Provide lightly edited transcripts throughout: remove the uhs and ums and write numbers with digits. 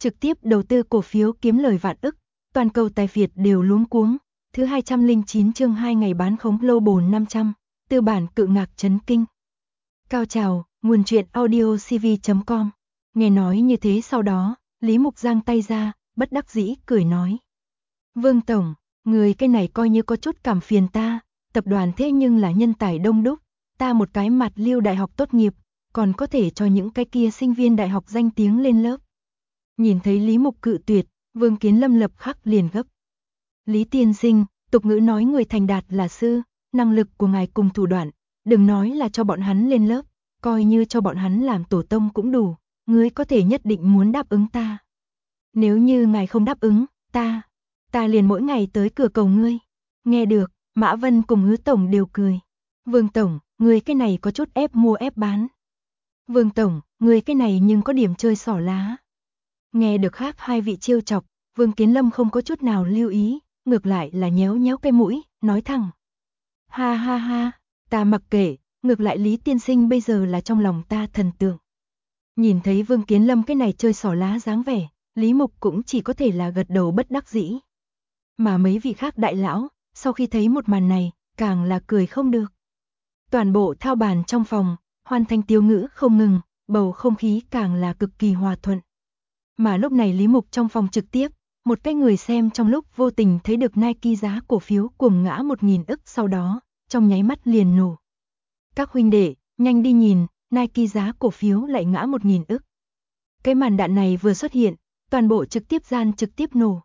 trực tiếp đầu tư cổ phiếu kiếm lời vạn ức, toàn cầu tài phiệt đều luống cuống. Thứ 209 chương 2 ngày bán khống Global 500, tư bản cự ngạc chấn kinh. Cao trào, nguồn truyện audio cv.com. Nghe nói như thế sau đó, Lý Mục giang tay ra, bất đắc dĩ cười nói. Vương Tổng, người cái này coi như có chút cảm phiền ta, tập đoàn thế nhưng là nhân tài đông đúc, ta một cái mặt lưu đại học tốt nghiệp, còn có thể cho những cái kia sinh viên đại học danh tiếng lên lớp. Nhìn thấy Lý Mục cự tuyệt, Vương Kiến Lâm lập khắc liền gấp. Lý tiên sinh, tục ngữ nói người thành đạt là sư, năng lực của ngài cùng thủ đoạn, đừng nói là cho bọn hắn lên lớp, coi như cho bọn hắn làm tổ tông cũng đủ, ngươi có thể nhất định muốn đáp ứng ta. Nếu như ngài không đáp ứng, ta liền mỗi ngày tới cửa cầu ngươi. Nghe được, Mã Vân cùng Hứa Tổng đều cười. Vương Tổng, ngươi cái này có chút ép mua ép bán. Vương Tổng, ngươi cái này nhưng có điểm chơi xỏ lá. Nghe được khác hai vị trêu chọc, Vương Kiến Lâm không có chút nào lưu ý, ngược lại là nhéo nhéo cái mũi, nói thẳng. Ha ha ha, ta mặc kệ, ngược lại Lý tiên sinh bây giờ là trong lòng ta thần tượng. Nhìn thấy Vương Kiến Lâm cái này chơi xỏ lá dáng vẻ, Lý Mục cũng chỉ có thể là gật đầu bất đắc dĩ. Mà mấy vị khác đại lão, sau khi thấy một màn này, càng là cười không được. Toàn bộ thao bàn trong phòng, hoàn thành tiêu ngữ không ngừng, bầu không khí càng là cực kỳ hòa thuận. Mà lúc này Lý Mục trong phòng trực tiếp, một cái người xem trong lúc vô tình thấy được Nike giá cổ phiếu cuồng ngã 1.000 ức sau đó, trong nháy mắt liền nổ. Các huynh đệ, nhanh đi nhìn, Nike giá cổ phiếu lại ngã 1.000 ức. Cái màn đạn này vừa xuất hiện, toàn bộ trực tiếp gian trực tiếp nổ.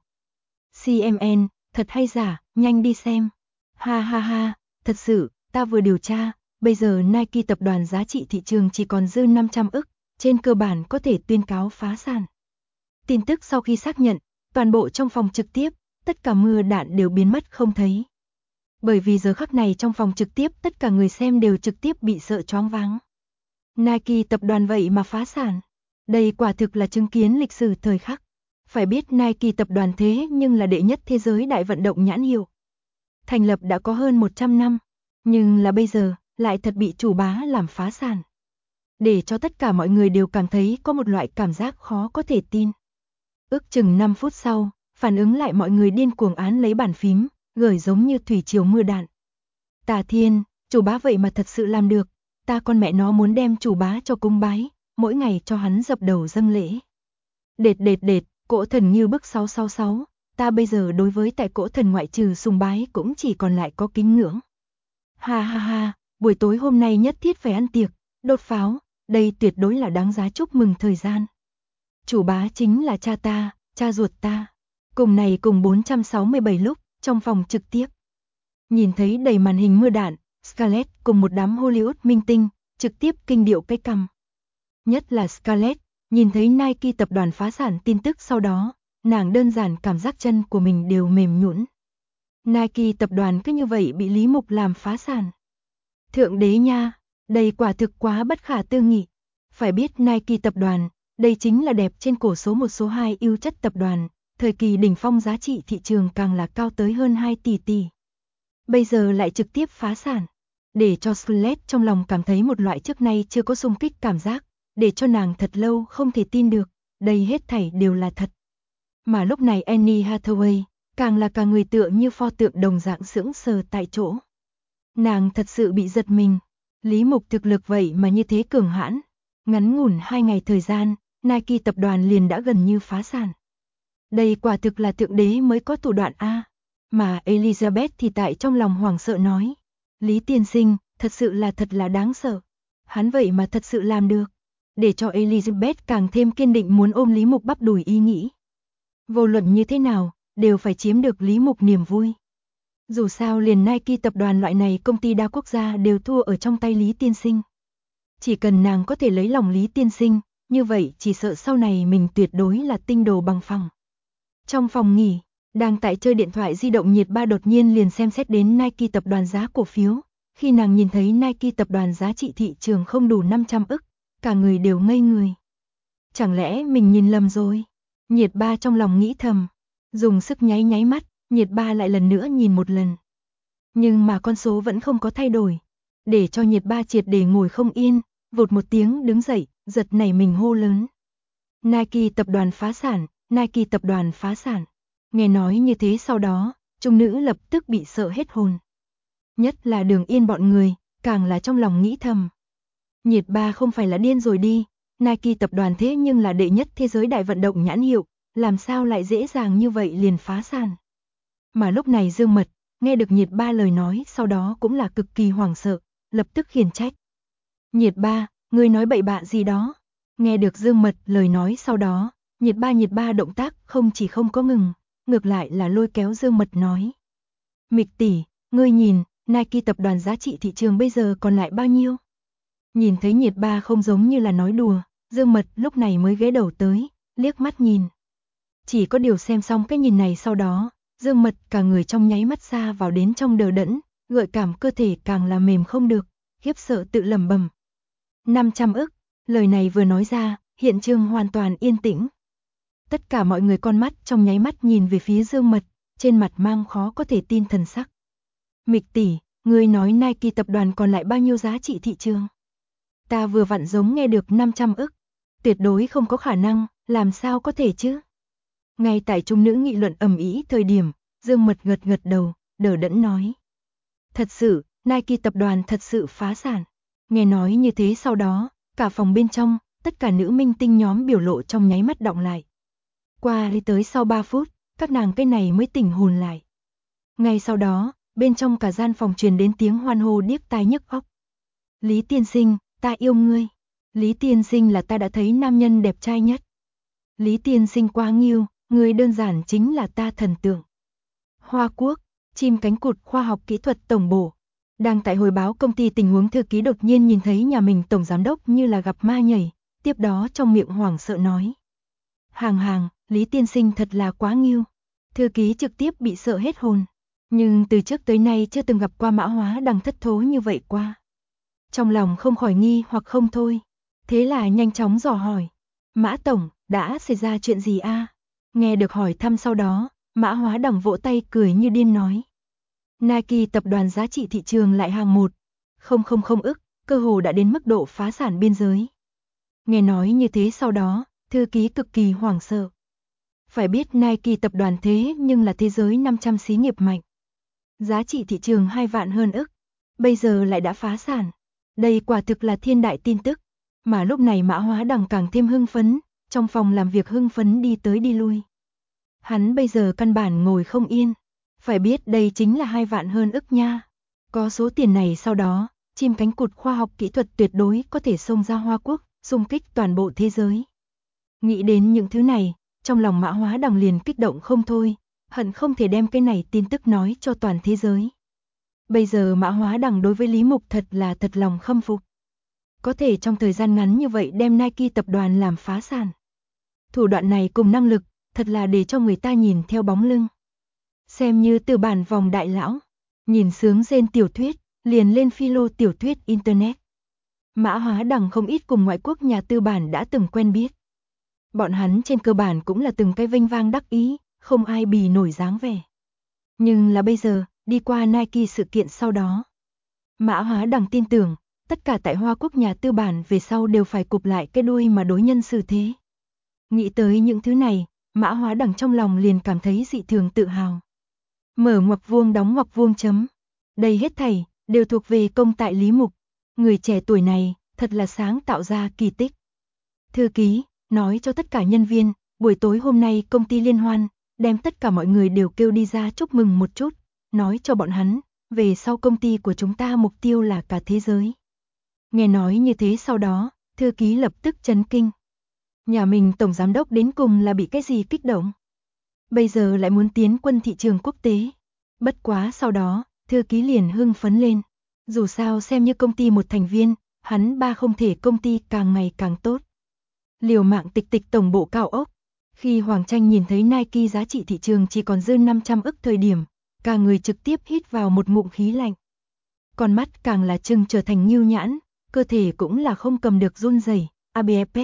CMN, thật hay giả, nhanh đi xem. Ha ha ha, thật sự, ta vừa điều tra, bây giờ Nike tập đoàn giá trị thị trường chỉ còn dư 500 ức, trên cơ bản có thể tuyên cáo phá sản. Tin tức sau khi xác nhận, toàn bộ trong phòng trực tiếp, tất cả mưa đạn đều biến mất không thấy. Bởi vì giờ khắc này trong phòng trực tiếp tất cả người xem đều trực tiếp bị sợ choáng váng. Nike tập đoàn vậy mà phá sản. Đây quả thực là chứng kiến lịch sử thời khắc. Phải biết Nike tập đoàn thế nhưng là đệ nhất thế giới đại vận động nhãn hiệu. Thành lập đã có hơn 100 năm, nhưng là bây giờ lại thật bị chủ bá làm phá sản. Để cho tất cả mọi người đều cảm thấy có một loại cảm giác khó có thể tin. Ước chừng 5 phút sau, phản ứng lại mọi người điên cuồng án lấy bàn phím, gửi giống như thủy triều mưa đạn. Tà Thiên, chủ bá vậy mà thật sự làm được, ta con mẹ nó muốn đem chủ bá cho cung bái, mỗi ngày cho hắn dập đầu dâng lễ. Đệt, cỗ thần như bức 666, ta bây giờ đối với tại cỗ thần ngoại trừ sùng bái cũng chỉ còn lại có kính ngưỡng. Ha ha ha, buổi tối hôm nay nhất thiết phải ăn tiệc, đốt pháo, đây tuyệt đối là đáng giá chúc mừng thời gian. Chủ bá chính là cha ta, cha ruột ta. Cùng này cùng 467 lúc, trong phòng trực tiếp. Nhìn thấy đầy màn hình mưa đạn, Scarlett cùng một đám Hollywood minh tinh, trực tiếp kinh điệu cái cằm. Nhất là Scarlett, nhìn thấy Nike tập đoàn phá sản tin tức sau đó, nàng đơn giản cảm giác chân của mình đều mềm nhũn. Nike tập đoàn cứ như vậy bị Lý Mục làm phá sản. Thượng đế nha, đây quả thực quá bất khả tư nghị. Phải biết Nike tập đoàn, đây chính là đẹp trên cổ số 1 số 2 ưu chất tập đoàn, thời kỳ đỉnh phong giá trị thị trường càng là cao tới hơn 2 tỷ. Bây giờ lại trực tiếp phá sản, để cho Scarlett trong lòng cảm thấy một loại trước nay chưa có xung kích cảm giác, để cho nàng thật lâu không thể tin được, đây hết thảy đều là thật. Mà lúc này Anne Hathaway, càng là cả người tựa như pho tượng đồng dạng sững sờ tại chỗ. Nàng thật sự bị giật mình, Lý Mục thực lực vậy mà như thế cường hãn, ngắn ngủn 2 ngày thời gian, Nike tập đoàn liền đã gần như phá sản. Đây quả thực là thượng đế mới có thủ đoạn a. Mà Elizabeth thì tại trong lòng hoảng sợ nói, Lý tiên sinh, thật là đáng sợ. Hắn vậy mà thật sự làm được, để cho Elizabeth càng thêm kiên định muốn ôm Lý Mục bắp đùi ý nghĩ. Vô luận như thế nào, đều phải chiếm được Lý Mục niềm vui. Dù sao liền Nike tập đoàn loại này công ty đa quốc gia đều thua ở trong tay Lý tiên sinh. Chỉ cần nàng có thể lấy lòng Lý tiên sinh, như vậy chỉ sợ sau này mình tuyệt đối là tinh đồ bằng phẳng. Trong phòng nghỉ, đang tại chơi điện thoại di động Nhiệt Ba đột nhiên liền xem xét đến Nike tập đoàn giá cổ phiếu. Khi nàng nhìn thấy Nike tập đoàn giá trị thị trường không đủ 500 ức, cả người đều ngây người. Chẳng lẽ mình nhìn lầm rồi? Nhiệt Ba trong lòng nghĩ thầm, dùng sức nháy mắt, Nhiệt Ba lại lần nữa nhìn một lần. Nhưng mà con số vẫn không có thay đổi, để cho Nhiệt Ba triệt để ngồi không yên, vụt một tiếng đứng dậy, giật nảy mình hô lớn. Nike tập đoàn phá sản, Nike tập đoàn phá sản. Nghe nói như thế sau đó, trung nữ lập tức bị sợ hết hồn. Nhất là Đường Yên bọn người, càng là trong lòng nghĩ thầm. Nhiệt Ba không phải là điên rồi đi, Nike tập đoàn thế nhưng là đệ nhất thế giới đại vận động nhãn hiệu, làm sao lại dễ dàng như vậy liền phá sản. Mà lúc này Dương Mật, nghe được Nhiệt Ba lời nói sau đó cũng là cực kỳ hoảng sợ, lập tức khiển trách. Nhiệt Ba, ngươi nói bậy bạ gì đó? Nghe được Dương Mật lời nói sau đó, Nhiệt Ba động tác không chỉ không có ngừng, ngược lại là lôi kéo Dương Mật nói. Mịch tỷ, ngươi nhìn, Nike tập đoàn giá trị thị trường bây giờ còn lại bao nhiêu? Nhìn thấy Nhiệt Ba không giống như là nói đùa, Dương Mật lúc này mới ghé đầu tới, liếc mắt nhìn. Chỉ có điều xem xong cái nhìn này sau đó, Dương Mật cả người trong nháy mắt xa vào đến trong đờ đẫn, gợi cảm cơ thể càng là mềm không được, khiếp sợ tự lẩm bẩm. 500 ức, lời này vừa nói ra, hiện trường hoàn toàn yên tĩnh. Tất cả mọi người con mắt trong nháy mắt nhìn về phía Dương Mật, trên mặt mang khó có thể tin thần sắc. Mịch tỷ, ngươi nói Nike tập đoàn còn lại bao nhiêu giá trị thị trường? Ta vừa vặn giống nghe được 500 ức, tuyệt đối không có khả năng, làm sao có thể chứ? Ngay tại trung nữ nghị luận ầm ĩ thời điểm, Dương Mật gật đầu, đờ đẫn nói. Thật sự, Nike tập đoàn thật sự phá sản. Nghe nói như thế sau đó, cả phòng bên trong, tất cả nữ minh tinh nhóm biểu lộ trong nháy mắt đọng lại. Qua đi tới sau 3 phút, các nàng cái này mới tỉnh hồn lại. Ngay sau đó, bên trong cả gian phòng truyền đến tiếng hoan hô điếc tai nhức óc. Lý tiên sinh, ta yêu ngươi. Lý tiên sinh là ta đã thấy nam nhân đẹp trai nhất. Lý tiên sinh quá nghiêu, ngươi đơn giản chính là ta thần tượng. Hoa Quốc, chim cánh cụt khoa học kỹ thuật tổng bộ. Đang tại hồi báo công ty tình huống thư ký đột nhiên nhìn thấy nhà mình tổng giám đốc như là gặp ma nhảy, tiếp đó trong miệng hoảng sợ nói. Hàng, Lý tiên sinh thật là quá nghiêu. Thư ký trực tiếp bị sợ hết hồn, nhưng từ trước tới nay chưa từng gặp qua Mã Hóa Đằng thất thố như vậy qua. Trong lòng không khỏi nghi hoặc không thôi, thế là nhanh chóng dò hỏi. Mã tổng, đã xảy ra chuyện gì a? Nghe được hỏi thăm sau đó, Mã Hóa Đằng vỗ tay cười như điên nói. Nike tập đoàn giá trị thị trường lại hàng 1,000 ức, cơ hồ đã đến mức độ phá sản biên giới. Nghe nói như thế sau đó, thư ký cực kỳ hoảng sợ. Phải biết Nike tập đoàn thế nhưng là thế giới 500 xí nghiệp mạnh. Giá trị thị trường 2 vạn hơn ức, bây giờ lại đã phá sản. Đây quả thực là thiên đại tin tức. Mà lúc này Mã Hóa Đằng càng thêm hưng phấn, trong phòng làm việc hưng phấn đi tới đi lui. Hắn bây giờ căn bản ngồi không yên. Phải biết đây chính là 2 vạn hơn ức nha. Có số tiền này sau đó, chim cánh cụt khoa học kỹ thuật tuyệt đối có thể xông ra Hoa Quốc, xung kích toàn bộ thế giới. Nghĩ đến những thứ này, trong lòng Mã Hóa Đằng liền kích động không thôi, hận không thể đem cái này tin tức nói cho toàn thế giới. Bây giờ Mã Hóa Đằng đối với Lý Mục thật là thật lòng khâm phục. Có thể trong thời gian ngắn như vậy đem Nike tập đoàn làm phá sản. Thủ đoạn này cùng năng lực, thật là để cho người ta nhìn theo bóng lưng. Xem như từ bản vòng đại lão, nhìn sướng rên tiểu thuyết, liền lên philo tiểu thuyết Internet. Mã Hóa Đằng không ít cùng ngoại quốc nhà tư bản đã từng quen biết. Bọn hắn trên cơ bản cũng là từng cái vênh vang đắc ý, không ai bì nổi dáng vẻ. Nhưng là bây giờ, đi qua Nike sự kiện sau đó. Mã Hóa Đằng tin tưởng, tất cả tại Hoa Quốc nhà tư bản về sau đều phải cụp lại cái đuôi mà đối nhân xử thế. Nghĩ tới những thứ này, Mã Hóa Đằng trong lòng liền cảm thấy dị thường tự hào. Mở ngoặc vuông đóng ngoặc vuông chấm. Đây hết thảy, đều thuộc về công tại Lý Mục. Người trẻ tuổi này, thật là sáng tạo ra kỳ tích. Thư ký, nói cho tất cả nhân viên, buổi tối hôm nay công ty liên hoan, đem tất cả mọi người đều kêu đi ra chúc mừng một chút, nói cho bọn hắn, về sau công ty của chúng ta mục tiêu là cả thế giới. Nghe nói như thế sau đó, thư ký lập tức chấn kinh. Nhà mình tổng giám đốc đến cùng là bị cái gì kích động? Bây giờ lại muốn tiến quân thị trường quốc tế. Bất quá sau đó, thư ký liền hưng phấn lên. Dù sao xem như công ty một thành viên, hắn ba không thể công ty càng ngày càng tốt. Liều mạng tịch tổng bộ cao ốc. Khi Hoàng Tranh nhìn thấy Nike giá trị thị trường chỉ còn dư 500 ức thời điểm, cả người trực tiếp hít vào một ngụm khí lạnh. Con mắt càng là trừng trở thành nhưu nhãn, cơ thể cũng là không cầm được run rẩy. ABFF.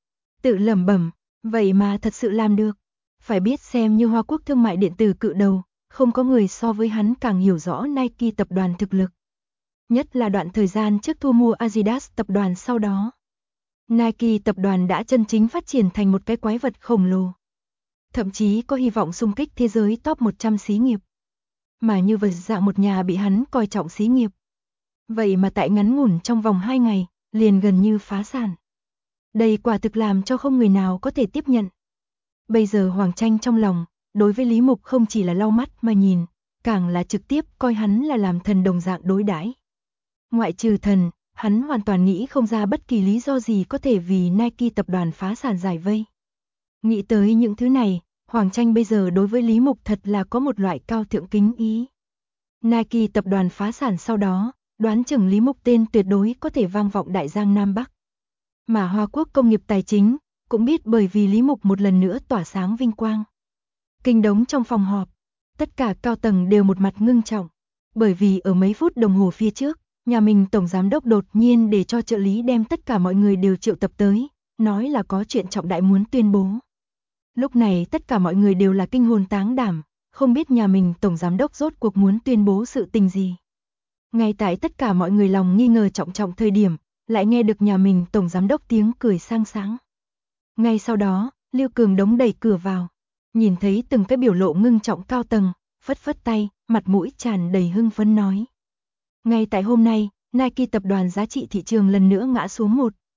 Tự lẩm bẩm, vậy mà thật sự làm được. Phải biết xem như Hoa Quốc thương mại điện tử cự đầu, không có người so với hắn càng hiểu rõ Nike tập đoàn thực lực. Nhất là đoạn thời gian trước thu mua Adidas tập đoàn sau đó. Nike tập đoàn đã chân chính phát triển thành một cái quái vật khổng lồ. Thậm chí có hy vọng xung kích thế giới top 100 xí nghiệp. Mà như vật dạng một nhà bị hắn coi trọng xí nghiệp. Vậy mà tại ngắn ngủn trong vòng 2 ngày, liền gần như phá sản. Đây quả thực làm cho không người nào có thể tiếp nhận. Bây giờ Hoàng Tranh trong lòng, đối với Lý Mục không chỉ là lau mắt mà nhìn, càng là trực tiếp coi hắn là làm thần đồng dạng đối đãi. Ngoại trừ thần, hắn hoàn toàn nghĩ không ra bất kỳ lý do gì có thể vì Nike tập đoàn phá sản giải vây. Nghĩ tới những thứ này, Hoàng Tranh bây giờ đối với Lý Mục thật là có một loại cao thượng kính ý. Nike tập đoàn phá sản sau đó, đoán chừng Lý Mục tên tuyệt đối có thể vang vọng Đại Giang Nam Bắc. Mà Hoa Quốc công nghiệp tài chính, cũng biết bởi vì Lý Mục một lần nữa tỏa sáng vinh quang. Kinh đống trong phòng họp, tất cả cao tầng đều một mặt ngưng trọng, bởi vì ở mấy phút đồng hồ phía trước, nhà mình tổng giám đốc đột nhiên để cho trợ lý đem tất cả mọi người đều triệu tập tới, nói là có chuyện trọng đại muốn tuyên bố. Lúc này tất cả mọi người đều là kinh hồn táng đảm, không biết nhà mình tổng giám đốc rốt cuộc muốn tuyên bố sự tình gì. Ngay tại tất cả mọi người lòng nghi ngờ trọng trọng thời điểm, lại nghe được nhà mình tổng giám đốc tiếng cười sang sáng. Ngay sau đó, Lưu Cường Đống đẩy cửa vào, nhìn thấy từng cái biểu lộ ngưng trọng cao tầng, phất phất tay, mặt mũi tràn đầy hưng phấn nói. Ngay tại hôm nay, Nike tập đoàn giá trị thị trường lần nữa ngã xuống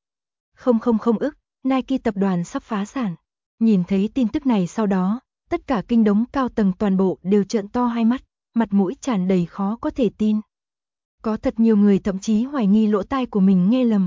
1,000 ức, Nike tập đoàn sắp phá sản. Nhìn thấy tin tức này sau đó, tất cả kinh đống cao tầng toàn bộ đều trợn to hai mắt, mặt mũi tràn đầy khó có thể tin. Có thật nhiều người thậm chí hoài nghi lỗ tai của mình nghe lầm.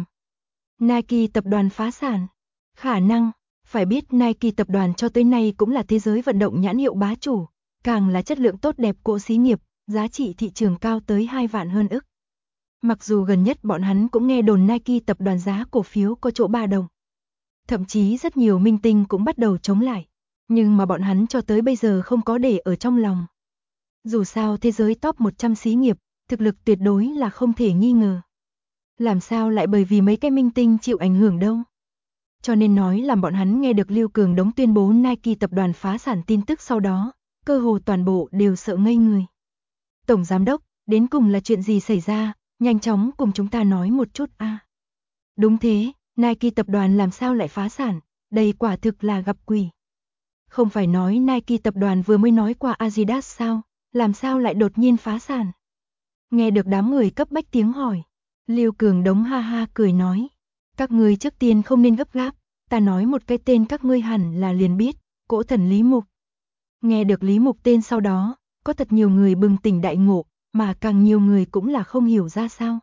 Nike tập đoàn phá sản. Khả năng, phải biết Nike tập đoàn cho tới nay cũng là thế giới vận động nhãn hiệu bá chủ, càng là chất lượng tốt đẹp của xí nghiệp, giá trị thị trường cao tới 2 vạn hơn ức. Mặc dù gần nhất bọn hắn cũng nghe đồn Nike tập đoàn giá cổ phiếu có chỗ ba đồng. Thậm chí rất nhiều minh tinh cũng bắt đầu chống lại, nhưng mà bọn hắn cho tới bây giờ không có để ở trong lòng. Dù sao thế giới top 100 xí nghiệp, thực lực tuyệt đối là không thể nghi ngờ. Làm sao lại bởi vì mấy cái minh tinh chịu ảnh hưởng đâu. Cho nên nói làm bọn hắn nghe được Lưu Cường Đống tuyên bố Nike tập đoàn phá sản tin tức sau đó, cơ hồ toàn bộ đều sợ ngây người. Tổng giám đốc, đến cùng là chuyện gì xảy ra, nhanh chóng cùng chúng ta nói một chút a. Đúng thế, Nike tập đoàn làm sao lại phá sản, đây quả thực là gặp quỷ. Không phải nói Nike tập đoàn vừa mới nói qua Adidas sao, làm sao lại đột nhiên phá sản. Nghe được đám người cấp bách tiếng hỏi, Lưu Cường Đống ha ha cười nói, các ngươi trước tiên không nên gấp gáp, ta nói một cái tên các ngươi hẳn là liền biết, Cỗ Thần Lý Mục. Nghe được Lý Mục tên sau đó, có thật nhiều người bừng tỉnh đại ngộ, mà càng nhiều người cũng là không hiểu ra sao.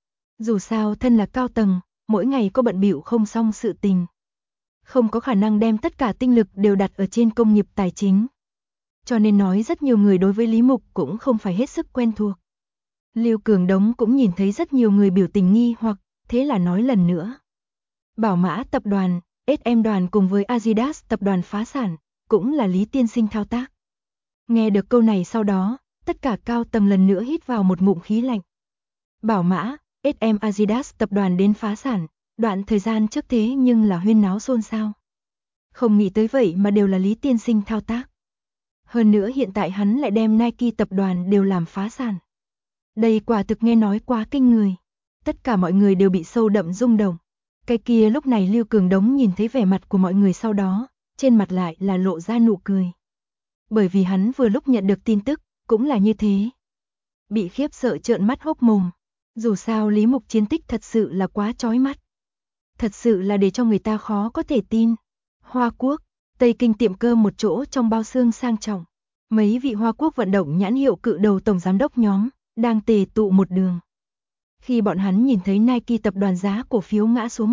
Dù sao thân là cao tầng, mỗi ngày có bận bịu không xong sự tình. Không có khả năng đem tất cả tinh lực đều đặt ở trên công nghiệp tài chính. Cho nên nói rất nhiều người đối với Lý Mục cũng không phải hết sức quen thuộc. Lưu Cường Đống cũng nhìn thấy rất nhiều người biểu tình nghi hoặc, thế là nói lần nữa. Bảo Mã tập đoàn, SM đoàn cùng với Adidas tập đoàn phá sản, cũng là Lý tiên sinh thao tác. Nghe được câu này sau đó, tất cả cao tầng lần nữa hít vào một ngụm khí lạnh. Bảo Mã, SM Adidas tập đoàn đến phá sản, đoạn thời gian trước thế nhưng là huyên náo xôn xao. Không nghĩ tới vậy mà đều là Lý tiên sinh thao tác. Hơn nữa hiện tại hắn lại đem Nike tập đoàn đều làm phá sản. Đây quả thực nghe nói quá kinh người. Tất cả mọi người đều bị sâu đậm rung động. Cái kia lúc này Lưu Cường Đống nhìn thấy vẻ mặt của mọi người sau đó, trên mặt lại là lộ ra nụ cười. Bởi vì hắn vừa lúc nhận được tin tức, cũng là như thế. Bị khiếp sợ trợn mắt hốc mồm. Dù sao Lý Mục chiến tích thật sự là quá chói mắt. Thật sự là để cho người ta khó có thể tin. Hoa Quốc, Tây Kinh tiệm cơm một chỗ trong bao xương sang trọng. Mấy vị Hoa Quốc vận động nhãn hiệu cự đầu tổng giám đốc nhóm, đang tề tụ một đường. Khi bọn hắn nhìn thấy Nike tập đoàn giá cổ phiếu ngã xuống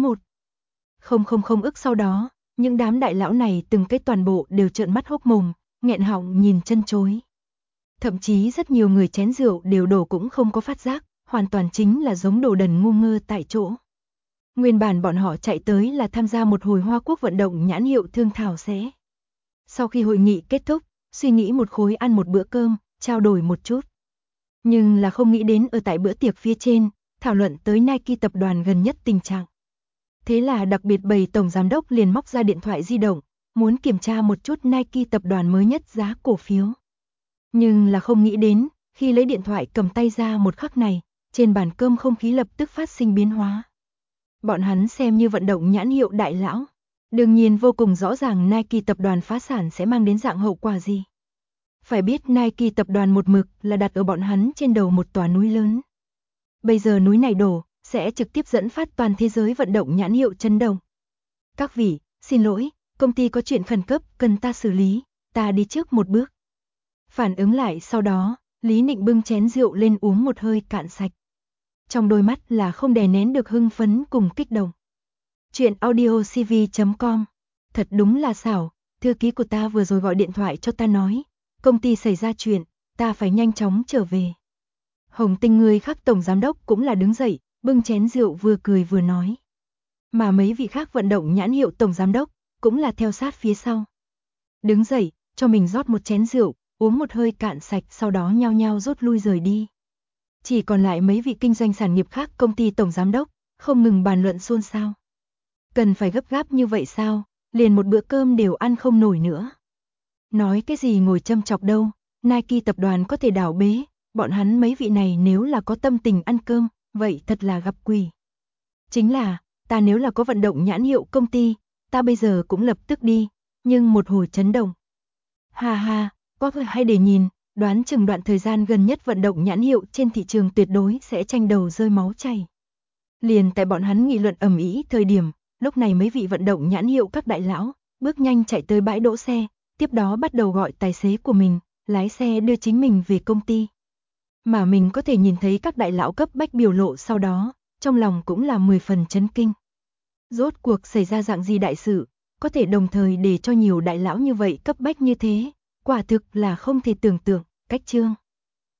1,000 ức sau đó, những đám đại lão này từng cái toàn bộ đều trợn mắt hốc mồm, nghẹn họng nhìn chân chối. Thậm chí rất nhiều người chén rượu đều đổ cũng không có phát giác, hoàn toàn chính là giống đồ đần ngu ngơ tại chỗ. Nguyên bản bọn họ chạy tới là tham gia một hồi Hoa Quốc vận động nhãn hiệu thương thảo sẽ. Sau khi hội nghị kết thúc, suy nghĩ một khối ăn một bữa cơm, trao đổi một chút. Nhưng là không nghĩ đến ở tại bữa tiệc phía trên, thảo luận tới Nike tập đoàn gần nhất tình trạng. Thế là đặc biệt bầy tổng giám đốc liền móc ra điện thoại di động, muốn kiểm tra một chút Nike tập đoàn mới nhất giá cổ phiếu. Nhưng là không nghĩ đến, khi lấy điện thoại cầm tay ra một khắc này, trên bàn cơm không khí lập tức phát sinh biến hóa. Bọn hắn xem như vận động nhãn hiệu đại lão. Đương nhiên vô cùng rõ ràng Nike tập đoàn phá sản sẽ mang đến dạng hậu quả gì. Phải biết Nike tập đoàn một mực là đặt ở bọn hắn trên đầu một tòa núi lớn. Bây giờ núi này đổ, sẽ trực tiếp dẫn phát toàn thế giới vận động nhãn hiệu chấn động. Các vị, xin lỗi, công ty có chuyện khẩn cấp cần ta xử lý, ta đi trước một bước. Phản ứng lại sau đó, Lý Nịnh bưng chén rượu lên uống một hơi cạn sạch. Trong đôi mắt là không đè nén được hưng phấn cùng kích động. Chuyện audiocv.com. Thật đúng là xảo, thư ký của ta vừa rồi gọi điện thoại cho ta nói, công ty xảy ra chuyện, ta phải nhanh chóng trở về. Hồng Tinh người khác tổng giám đốc cũng là đứng dậy, bưng chén rượu vừa cười vừa nói. Mà mấy vị khác vận động nhãn hiệu tổng giám đốc, cũng là theo sát phía sau. Đứng dậy, cho mình rót một chén rượu, uống một hơi cạn sạch sau đó nhao nhao rút lui rời đi. Chỉ còn lại mấy vị kinh doanh sản nghiệp khác công ty tổng giám đốc, không ngừng bàn luận xôn xao. Cần phải gấp gáp như vậy sao, liền một bữa cơm đều ăn không nổi nữa. Nói cái gì ngồi châm chọc đâu, Nike tập đoàn có thể đảo bế, bọn hắn mấy vị này nếu là có tâm tình ăn cơm, vậy thật là gặp quỷ. Chính là, ta nếu là có vận động nhãn hiệu công ty, ta bây giờ cũng lập tức đi, nhưng một hồi chấn động. Ha ha, có hay để nhìn, đoán chừng đoạn thời gian gần nhất vận động nhãn hiệu trên thị trường tuyệt đối sẽ tranh đầu rơi máu chảy. Liền tại bọn hắn nghị luận ầm ĩ thời điểm, lúc này mấy vị vận động nhãn hiệu các đại lão, bước nhanh chạy tới bãi đỗ xe, tiếp đó bắt đầu gọi tài xế của mình, lái xe đưa chính mình về công ty. Mà mình có thể nhìn thấy các đại lão cấp bách biểu lộ sau đó, trong lòng cũng là 10 phần chấn kinh. Rốt cuộc xảy ra dạng gì đại sự, có thể đồng thời để cho nhiều đại lão như vậy cấp bách như thế, quả thực là không thể tưởng tượng, cách chương.